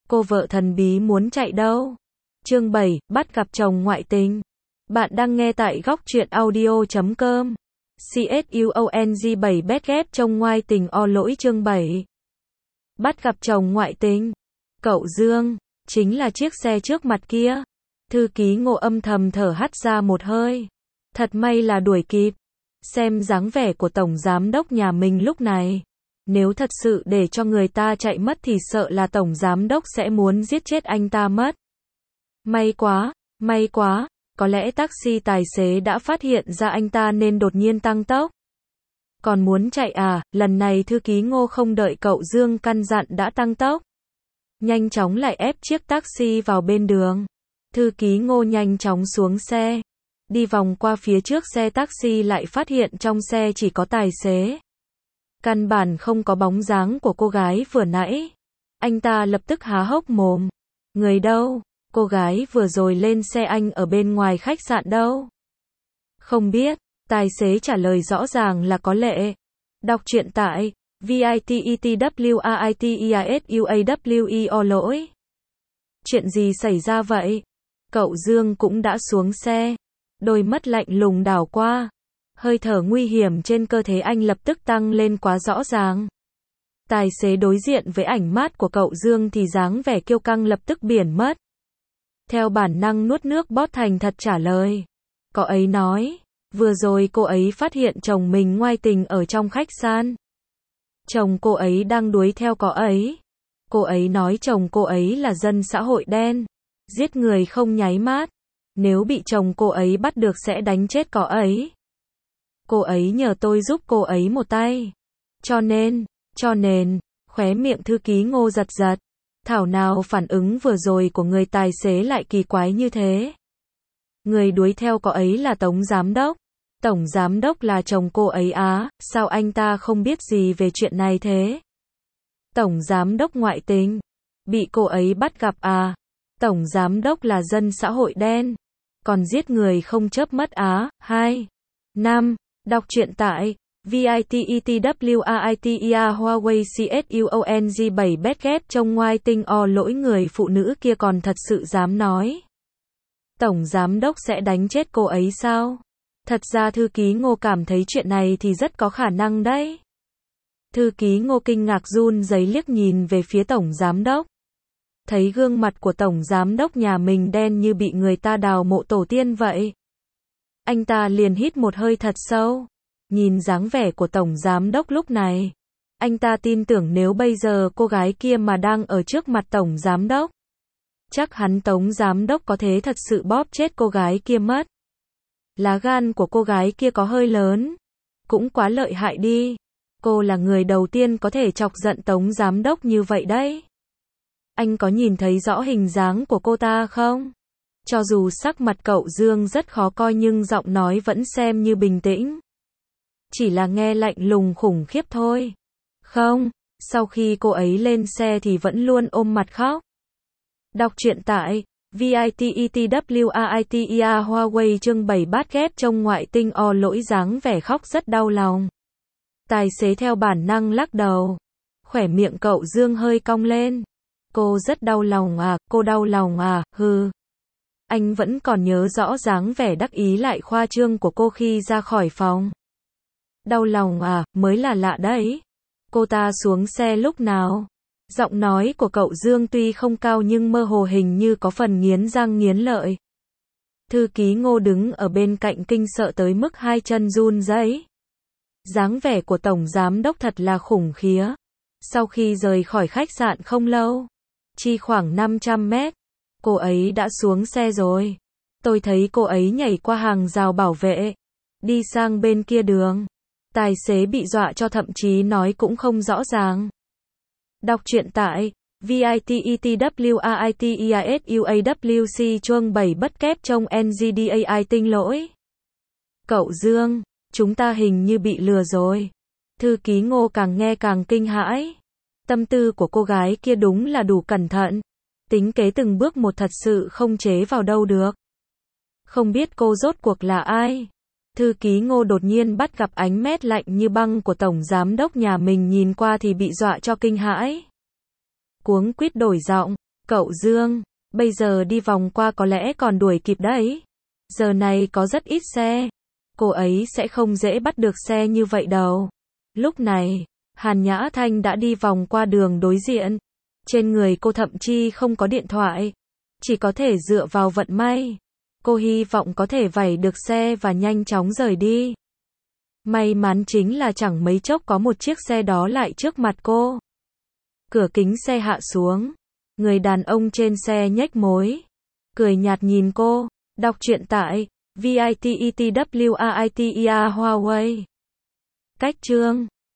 Cô vợ thần bí muốn chạy đâu? Chương 7, bắt gặp chồng ngoại tình. Bạn đang nghe tại góc truyện audio.com. CSUONG 7 bet ghép chồng ngoại tình lỗi chương 7. Bắt gặp chồng ngoại tình. Cậu Dương, chính là chiếc xe trước mặt kia. Thư ký Ngô âm thầm thở hắt ra một hơi. Thật may là đuổi kịp. Xem dáng vẻ của tổng giám đốc nhà mình lúc này. Nếu thật sự để cho người ta chạy mất thì sợ là tổng giám đốc sẽ muốn giết chết anh ta mất. May quá, có lẽ taxi tài xế đã phát hiện ra anh ta nên đột nhiên tăng tốc. Còn muốn chạy à? Lần này thư ký Ngô không đợi cậu Dương căn dặn đã tăng tốc. Nhanh chóng lại ép chiếc taxi vào bên đường. Thư ký Ngô nhanh chóng xuống xe. Đi vòng qua phía trước xe taxi lại phát hiện trong xe chỉ có tài xế. Căn bản không có bóng dáng của cô gái vừa nãy. Anh ta lập tức há hốc mồm. Người đâu? Cô gái vừa rồi lên xe anh ở bên ngoài khách sạn đâu? Không biết. Tài xế trả lời rõ ràng là có lệ. Đọc truyện tại VITETWRITEISUAWEO lỗi. Chuyện gì xảy ra vậy? Cậu Dương cũng đã xuống xe. Đôi mắt lạnh lùng đảo qua. Hơi thở nguy hiểm trên cơ thể anh lập tức tăng lên quá rõ ràng. Tài xế đối diện với ảnh mát của cậu Dương thì dáng vẻ kiêu căng lập tức biển mất. Theo bản năng nuốt nước bọt thành thật trả lời. Cậu ấy nói, vừa rồi cô ấy phát hiện chồng mình ngoại tình ở trong khách sạn. Chồng cô ấy đang đuổi theo cậu ấy. Cô ấy nói chồng cô ấy là dân xã hội đen, giết người không nháy mắt. Nếu bị chồng cô ấy bắt được sẽ đánh chết cậu ấy. Cô ấy nhờ tôi giúp cô ấy một tay. Cho nên, khóe miệng thư ký Ngô giật giật. Thảo nào phản ứng vừa rồi của người tài xế lại kỳ quái như thế. Người đuổi theo cậu ấy là tổng giám đốc. Tổng giám đốc là chồng cô ấy á, sao anh ta không biết gì về chuyện này thế? Tổng giám đốc ngoại tình. Bị cô ấy bắt gặp à? Tổng giám đốc là dân xã hội đen. Còn giết người không chớp mắt á? 2. 5. Đọc truyện tại VITETWRITEA Huawei CSUONG 7 bet ghép chồng ngoại tình lỗi người phụ nữ kia còn thật sự dám nói. Tổng giám đốc sẽ đánh chết cô ấy sao? Thật ra thư ký Ngô cảm thấy chuyện này thì rất có khả năng đấy. Thư ký Ngô kinh ngạc run rẩy liếc nhìn về phía tổng giám đốc. Thấy gương mặt của tổng giám đốc nhà mình đen như bị người ta đào mộ tổ tiên vậy. Anh ta liền hít một hơi thật sâu. Nhìn dáng vẻ của tổng giám đốc lúc này, anh ta tin tưởng nếu bây giờ cô gái kia mà đang ở trước mặt tổng giám đốc, chắc hắn tổng giám đốc có thể thật sự bóp chết cô gái kia mất. Lá gan của cô gái kia có hơi lớn, cũng quá lợi hại đi. Cô là người đầu tiên có thể chọc giận tổng giám đốc như vậy đấy. Anh có nhìn thấy rõ hình dáng của cô ta không? Cho dù sắc mặt cậu Dương rất khó coi nhưng giọng nói vẫn xem như bình tĩnh. Chỉ là nghe lạnh lùng khủng khiếp thôi. Không, sau khi cô ấy lên xe thì vẫn luôn ôm mặt khóc. Đọc truyện tại VITETWRITEA Huawei chương 7 bắt ghép chồng ngoại tình lỗi dáng vẻ khóc rất đau lòng. Tài xế theo bản năng lắc đầu. Khóe miệng cậu Dương hơi cong lên. Cô rất đau lòng à, cô đau lòng à, hừ. Anh vẫn còn nhớ rõ dáng vẻ đắc ý lại khoa trương của cô khi ra khỏi phòng. Đau lòng à, mới là lạ đấy. Cô ta xuống xe lúc nào? Giọng nói của cậu Dương tuy không cao nhưng mơ hồ hình như có phần nghiến răng nghiến lợi. Thư ký Ngô đứng ở bên cạnh kinh sợ tới mức hai chân run rẩy. Dáng vẻ của tổng giám đốc thật là khủng khiếp. Sau khi rời khỏi khách sạn không lâu, chỉ khoảng 500 mét, cô ấy đã xuống xe rồi. Tôi thấy cô ấy nhảy qua hàng rào bảo vệ, đi sang bên kia đường. Tài xế bị dọa cho thậm chí nói cũng không rõ ràng. Đọc truyện tại VITETWRITEISUAWC chương 7 bất kép trong NGDAI tinh lỗi. Cậu Dương, chúng ta hình như bị lừa rồi. Thư ký Ngô càng nghe càng kinh hãi. Tâm tư của cô gái kia đúng là đủ cẩn thận. Tính kế từng bước một thật sự không chế vào đâu được. Không biết cô rốt cuộc là ai? Thư ký Ngô đột nhiên bắt gặp ánh mét lạnh như băng của tổng giám đốc nhà mình nhìn qua thì bị dọa cho kinh hãi. Cuống quýt đổi giọng, Cậu Dương, bây giờ đi vòng qua có lẽ còn đuổi kịp đấy. Giờ này có rất ít xe. Cô ấy sẽ không dễ bắt được xe như vậy đâu. Lúc này, Hàn Nhã Thanh đã đi vòng qua đường đối diện. Trên người cô thậm chí không có điện thoại. Chỉ có thể dựa vào vận may. Cô hy vọng có thể vảy được xe và nhanh chóng rời đi. May mắn chính là chẳng mấy chốc có một chiếc xe đó lại trước mặt cô. Cửa kính xe hạ xuống. Người đàn ông trên xe nhếch môi, cười nhạt nhìn cô. Đọc truyện tại VITETWAITEA Huawei. Cách chương